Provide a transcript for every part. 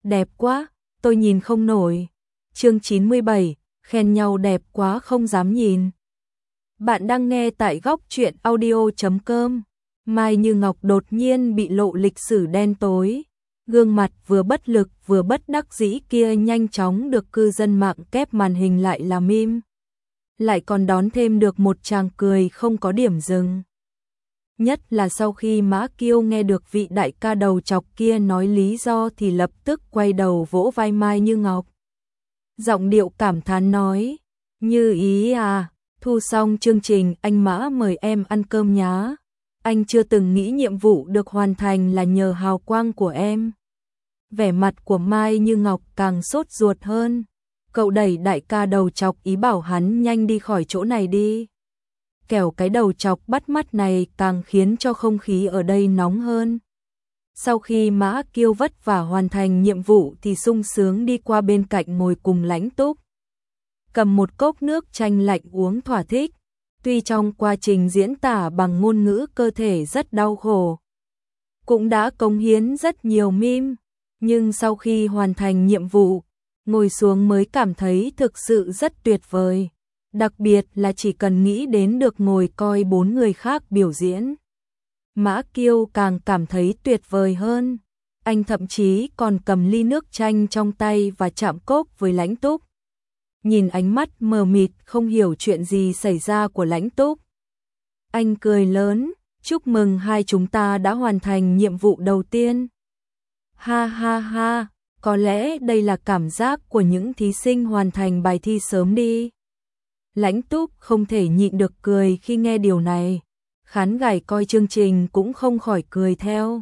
đẹp quá, tôi nhìn không nổi. Chương 97, khen nhau đẹp quá không dám nhìn. Bạn đang nghe tại góc truyện audio.com. Mai Như Ngọc đột nhiên bị lộ lịch sử đen tối. Gương mặt vừa bất lực vừa bất đắc dĩ kia nhanh chóng được cư dân mạng kép màn hình lại làm meme. Lại còn đón thêm được một tràng cười không có điểm dừng. Nhất là sau khi Mã Kiêu nghe được vị đại ca đầu chọc kia nói lý do thì lập tức quay đầu vỗ vai Mai Như Ngọc. Giọng điệu cảm thán nói, Như ý à, thu xong chương trình anh Mã mời em ăn cơm nhá. Anh chưa từng nghĩ nhiệm vụ được hoàn thành là nhờ hào quang của em. Vẻ mặt của Mai Như Ngọc càng sốt ruột hơn. Cậu đẩy đại ca đầu chọc ý bảo hắn nhanh đi khỏi chỗ này đi. Kẻo cái đầu chọc bắt mắt này càng khiến cho không khí ở đây nóng hơn. Sau khi Mã Kiêu vất vả hoàn thành nhiệm vụ thì sung sướng đi qua bên cạnh ngồi cùng Lãnh Túc. Cầm một cốc nước chanh lạnh uống thỏa thích. Tuy trong quá trình diễn tả bằng ngôn ngữ cơ thể rất đau khổ, cũng đã cống hiến rất nhiều meme, nhưng sau khi hoàn thành nhiệm vụ, ngồi xuống mới cảm thấy thực sự rất tuyệt vời. Đặc biệt là chỉ cần nghĩ đến được ngồi coi 4 người khác biểu diễn. Mã Kiêu càng cảm thấy tuyệt vời hơn. Anh thậm chí còn cầm ly nước chanh trong tay và chạm cốc với Lãnh Túc. Nhìn ánh mắt mờ mịt không hiểu chuyện gì xảy ra của Lãnh Túc. Anh cười lớn, chúc mừng hai chúng ta đã hoàn thành nhiệm vụ đầu tiên. Ha ha ha, có lẽ đây là cảm giác của những thí sinh hoàn thành bài thi sớm đi. Lãnh Túc không thể nhịn được cười khi nghe điều này. Khán giả coi chương trình cũng không khỏi cười theo.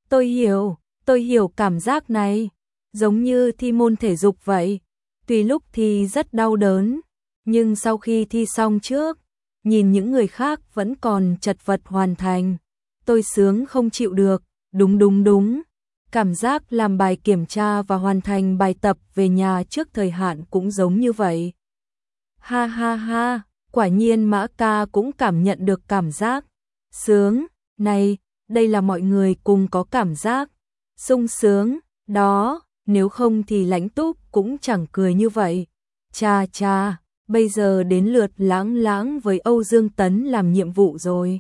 Tôi hiểu cảm giác này. Giống như thi môn thể dục vậy. Tuy lúc thi rất đau đớn, nhưng sau khi thi xong trước, nhìn những người khác vẫn còn chật vật hoàn thành. Tôi sướng không chịu được, đúng. Cảm giác làm bài kiểm tra và hoàn thành bài tập về nhà trước thời hạn cũng giống như vậy. Ha ha ha, quả nhiên Mã ca cũng cảm nhận được cảm giác sướng này, đây là mọi người cùng có cảm giác sung sướng đó, nếu không thì Lãnh Túc cũng chẳng cười như vậy. Cha, bây giờ đến lượt Lãng với Âu Dương Tấn làm nhiệm vụ rồi.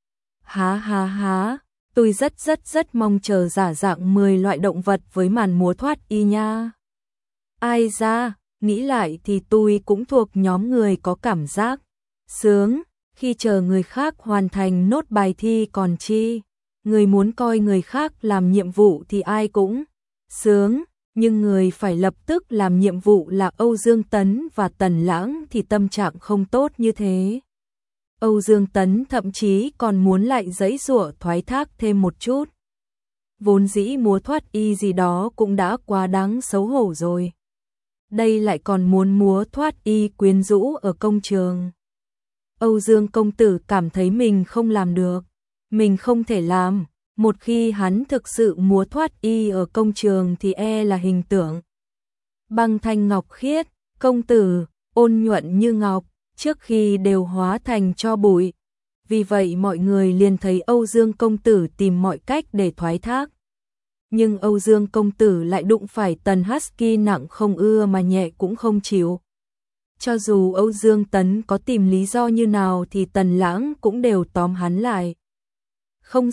Há, tôi rất mong chờ giả dạng 10 loại động vật với màn múa thoát y nha. Ai ra, nghĩ lại thì tôi cũng thuộc nhóm người có cảm giác sướng khi chờ người khác hoàn thành nốt bài thi còn chi. Người muốn coi người khác làm nhiệm vụ thì ai cũng sướng, nhưng người phải lập tức làm nhiệm vụ là Âu Dương Tấn và Tần Lãng thì tâm trạng không tốt như thế. Âu Dương Tấn thậm chí còn muốn lại giãy giụa thoái thác thêm một chút. Vốn dĩ múa thoát y gì đó cũng đã quá đáng xấu hổ rồi. Đây lại còn muốn múa thoát y quyến rũ ở công trường. Âu Dương công tử cảm thấy mình không làm được. Mình không thể làm. Một khi hắn thực sự múa thoát y ở công trường thì là hình tượng băng thanh ngọc khiết, công tử, ôn nhuận như ngọc, trước khi đều hóa thành tro bụi. Vì vậy mọi người liền thấy Âu Dương công tử tìm mọi cách để thoái thác. Nhưng Âu Dương công tử lại đụng phải Tần Husky nặng không ưa mà nhẹ cũng không chịu. Cho dù Âu Dương Tấn có tìm lý do như nào thì Tần Lãng cũng đều tóm hắn lại. Không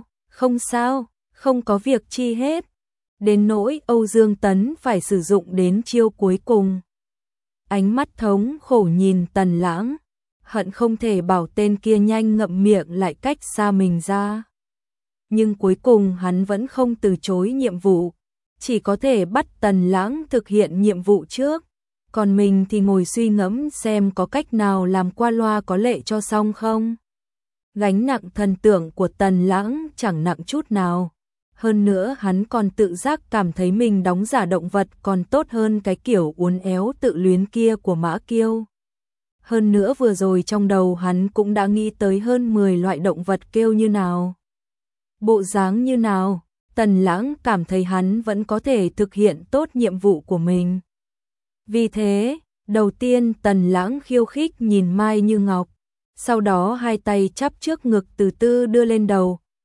sao, không có việc chi hết. Đến nỗi Âu Dương Tấn phải sử dụng đến chiêu cuối cùng. Ánh mắt thống khổ nhìn Tần Lãng, hận không thể bảo tên kia nhanh ngậm miệng lại cách xa mình ra. Nhưng cuối cùng hắn vẫn không từ chối nhiệm vụ, chỉ có thể bắt Tần Lãng thực hiện nhiệm vụ trước. Còn mình thì ngồi suy ngẫm xem có cách nào làm qua loa có lệ cho xong không. Gánh nặng thần tượng của Tần Lãng chẳng nặng chút nào. Hơn nữa hắn còn tự giác cảm thấy mình đóng giả động vật còn tốt hơn cái kiểu uốn éo tự luyến kia của Mã Kiêu. Hơn nữa vừa rồi trong đầu hắn cũng đã nghĩ tới hơn 10 loại động vật kêu như nào. Bộ dáng như nào, Tần Lãng cảm thấy hắn vẫn có thể thực hiện tốt nhiệm vụ của mình. Vì thế, đầu tiên Tần Lãng khiêu khích nhìn Mai Như Ngọc. Sau đó hai tay chắp trước ngực từ từ đưa lên đầu,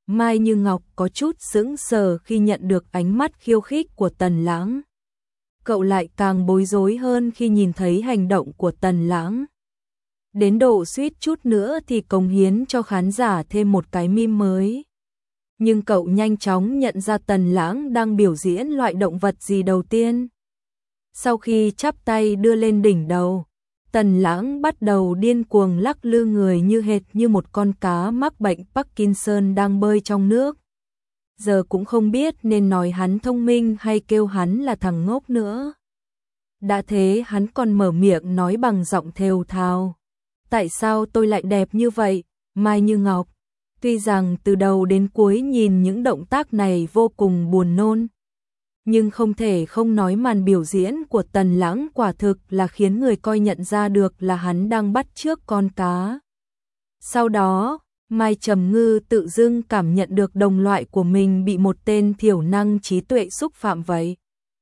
Mai Như Ngọc có chút sững sờ khi nhận được ánh mắt khiêu khích của Tần Lãng. Cậu lại càng bối rối hơn khi nhìn thấy hành động của Tần Lãng. Đến độ suýt chút nữa thì cống hiến cho khán giả thêm một cái meme mới. Nhưng cậu nhanh chóng nhận ra Tần Lãng đang biểu diễn loại động vật gì đầu tiên. Sau khi chắp tay đưa lên đỉnh đầu, Tần Lãng bắt đầu điên cuồng lắc lư người như hệt như một con cá mắc bệnh Parkinson đang bơi trong nước. Giờ cũng không biết nên nói hắn thông minh hay kêu hắn là thằng ngốc nữa. Đã thế hắn còn mở miệng nói bằng giọng thều thào. Tại sao tôi lại đẹp như vậy, Mai Như Ngọc? Tuy rằng từ đầu đến cuối nhìn những động tác này vô cùng buồn nôn, nhưng không thể không nói màn biểu diễn của Tần Lãng quả thực là khiến người coi nhận ra được là hắn đang bắt chước con cá. Sau đó, Mai Trầm Ngư tự dưng cảm nhận được đồng loại của mình bị một tên thiểu năng trí tuệ xúc phạm vậy.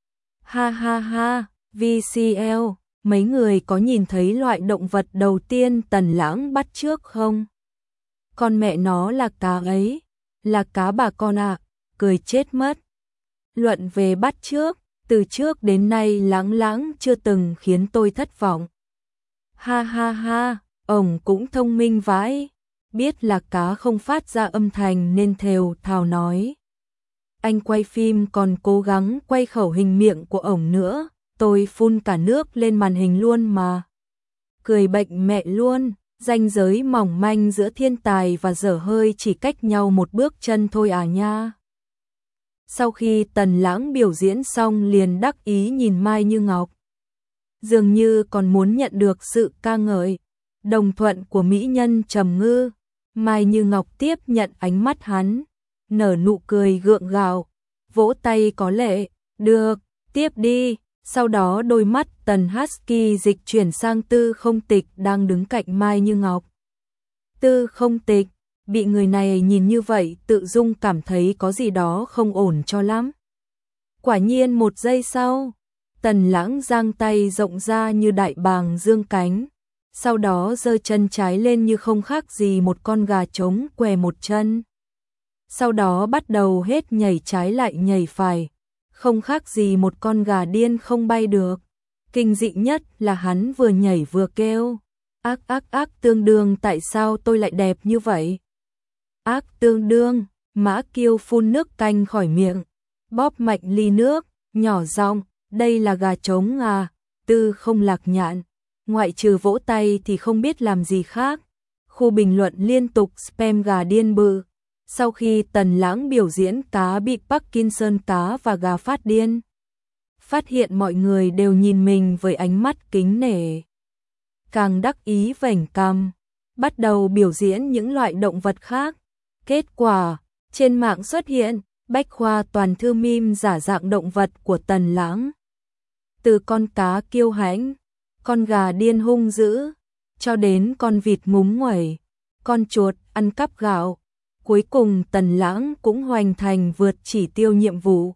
Ha ha ha, VCL, mấy người có nhìn thấy loại động vật đầu tiên Tần Lãng bắt chước không? Con mẹ nó là cá ấy, là cá bà con ạ, cười chết mất. Luận về bắt chước, từ trước đến nay Lãng chưa từng khiến tôi thất vọng. Ha ha ha, ổng cũng thông minh vãi, biết là cá không phát ra âm thanh nên thều thào nói. Anh quay phim còn cố gắng quay khẩu hình miệng của ổng nữa, tôi phun cả nước lên màn hình luôn mà. Cười bệnh mẹ luôn, ranh giới mỏng manh giữa thiên tài và dở hơi chỉ cách nhau một bước chân thôi à nha. Sau khi Tần Lãng biểu diễn xong liền đắc ý nhìn Mai Như Ngọc. Dường như còn muốn nhận được sự ca ngợi, đồng thuận của mỹ nhân Trầm Ngư. Mai Như Ngọc tiếp nhận ánh mắt hắn, nở nụ cười gượng gạo, vỗ tay có lệ, được, tiếp đi. Sau đó đôi mắt Tần Husky dịch chuyển sang Tư Không Tịch đang đứng cạnh Mai Như Ngọc. Tư Không Tịch, bị người này nhìn như vậy tự dưng cảm thấy có gì đó không ổn cho lắm. Quả nhiên một giây sau, Tần Lãng giang tay rộng ra như đại bàng dương cánh, sau đó giơ chân trái lên như không khác gì một con gà trống què một chân. Sau đó bắt đầu hết nhảy trái lại nhảy phải, không khác gì một con gà điên không bay được. Kinh dị nhất là hắn vừa nhảy vừa kêu, ác tương đương, tại sao tôi lại đẹp như vậy? Ác tương đương, Mã Kiêu phun nước canh khỏi miệng, bóp mạnh ly nước, nhỏ giọng, đây là gà trống à? Tư Không Lạc Nhạn, ngoại trừ vỗ tay thì không biết làm gì khác. Khu bình luận liên tục spam gà điên bự. Sau khi Tần Lãng biểu diễn cá bị Parkinson cá và gà phát điên, phát hiện mọi người đều nhìn mình với ánh mắt kính nể. Càng đắc ý vểnh cằm, bắt đầu biểu diễn những loại động vật khác. Kết quả, trên mạng xuất hiện bách khoa toàn thư meme giả dạng động vật của Tần Lãng. Từ con cá kiêu hãnh, con gà điên hung dữ, cho đến con vịt ngúng nguẩy, con chuột ăn cắp gạo. Cuối cùng Tần Lãng cũng hoàn thành vượt chỉ tiêu nhiệm vụ.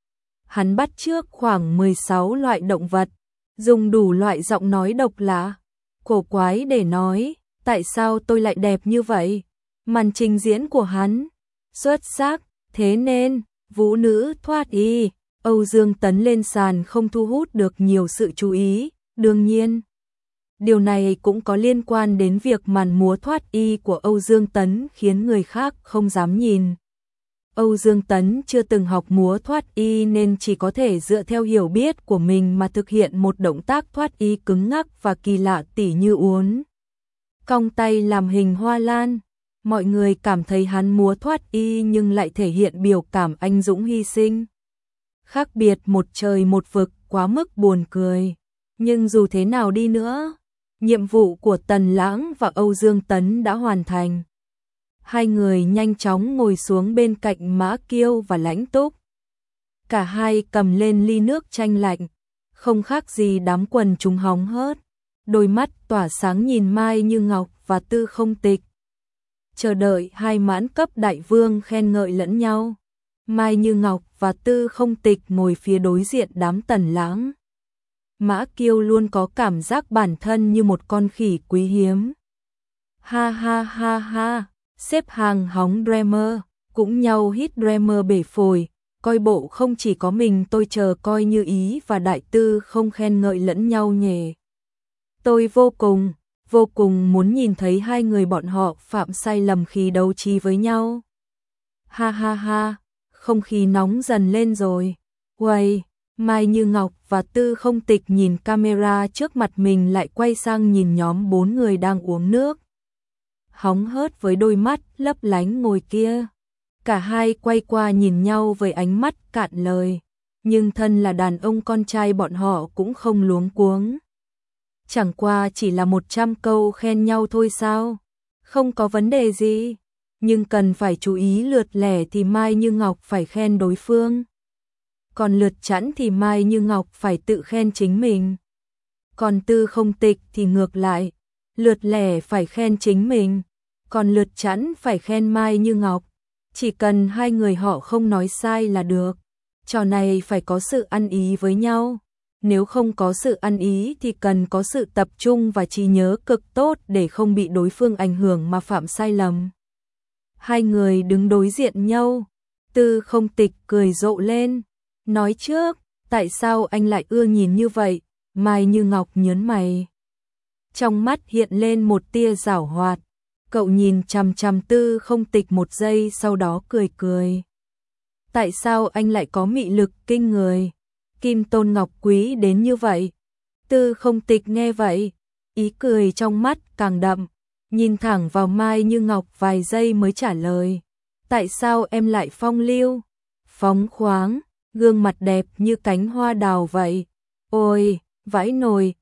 Hắn bắt chước khoảng 16 loại động vật, dùng đủ loại giọng nói độc lạ, cổ quái để nói, tại sao tôi lại đẹp như vậy? Màn trình diễn của hắn xuất sắc, thế nên vũ nữ thoát y, Âu Dương Tấn lên sàn không thu hút được nhiều sự chú ý. Đương nhiên, điều này cũng có liên quan đến việc màn múa thoát y của Âu Dương Tấn khiến người khác không dám nhìn. Âu Dương Tấn chưa từng học múa thoát y nên chỉ có thể dựa theo hiểu biết của mình mà thực hiện một động tác thoát y cứng ngắc và kỳ lạ tỉ như uốn cong tay làm hình hoa lan. Mọi người cảm thấy hắn múa thoát y nhưng lại thể hiện biểu cảm anh dũng hy sinh. Khác biệt một trời một vực, quá mức buồn cười. Nhưng dù thế nào đi nữa, nhiệm vụ của Tần Lãng và Âu Dương Tấn đã hoàn thành. Hai người nhanh chóng ngồi xuống bên cạnh Mã Kiêu và Lãnh Túc. Cả hai cầm lên ly nước chanh lạnh, không khác gì đám quần chúng hóng hớt. Đôi mắt tỏa sáng nhìn Mai Như Ngọc và Tư Không Tịch, chờ đợi hai mãn cấp đại vương khen ngợi lẫn nhau. Mai Như Ngọc và Tư Không Tịch ngồi phía đối diện đám Tần Lãng. Mã Kiêu luôn có cảm giác bản thân như một con khỉ quý hiếm. Ha ha ha ha, xếp hàng hóng Dreamer, cũng nhau hít Dreamer bể phổi, coi bộ không chỉ có mình tôi chờ coi như Ý và Đại Tư không khen ngợi lẫn nhau nhỉ. Tôi vô cùng muốn nhìn thấy hai người bọn họ phạm sai lầm khi đấu trí với nhau. Ha ha ha, không khí nóng dần lên rồi. Uầy, Mai Như Ngọc và Tư Không Tịch nhìn camera trước mặt mình lại quay sang nhìn nhóm 4 người đang uống nước. Hóng hớt với đôi mắt lấp lánh ngồi kia. Cả hai quay qua nhìn nhau với ánh mắt cạn lời. Nhưng thân là đàn ông con trai bọn họ cũng không luống cuống. Chẳng qua chỉ là 100 câu khen nhau thôi sao? Không có vấn đề gì. Nhưng cần phải chú ý lượt lẻ thì Mai Như Ngọc phải khen đối phương. Còn lượt chẵn thì Mai Như Ngọc phải tự khen chính mình. Còn Tư Không Tịch thì ngược lại. Lượt lẻ phải khen chính mình. Còn lượt chẵn phải khen Mai Như Ngọc. Chỉ cần hai người họ không nói sai là được. Trò này phải có sự ăn ý với nhau. Nếu không có sự ăn ý thì cần có sự tập trung và trí nhớ cực tốt để không bị đối phương ảnh hưởng mà phạm sai lầm. Hai người đứng đối diện nhau. Tư Không Tịch cười rộ lên. Nói trước, tại sao anh lại ưa nhìn như vậy? Mai Như Ngọc nhớn mày. Trong mắt hiện lên một tia giảo hoạt. Cậu nhìn chằm chằm Tư Không Tịch một giây sau đó cười cười. Tại sao anh lại có mị lực kinh người? Kim Tôn Ngọc Quý đến như vậy. Tư Không Tịch nghe vậy, ý cười trong mắt càng đậm, nhìn thẳng vào Mai Như Ngọc vài giây mới trả lời. Tại sao em lại phong lưu, phóng khoáng, gương mặt đẹp như cánh hoa đào vậy? Ôi, vãi nồi,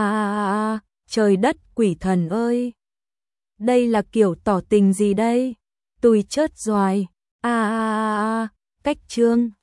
trời đất quỷ thần ơi. Đây là kiểu tỏ tình gì đây? Tui chớt doài, cách chương.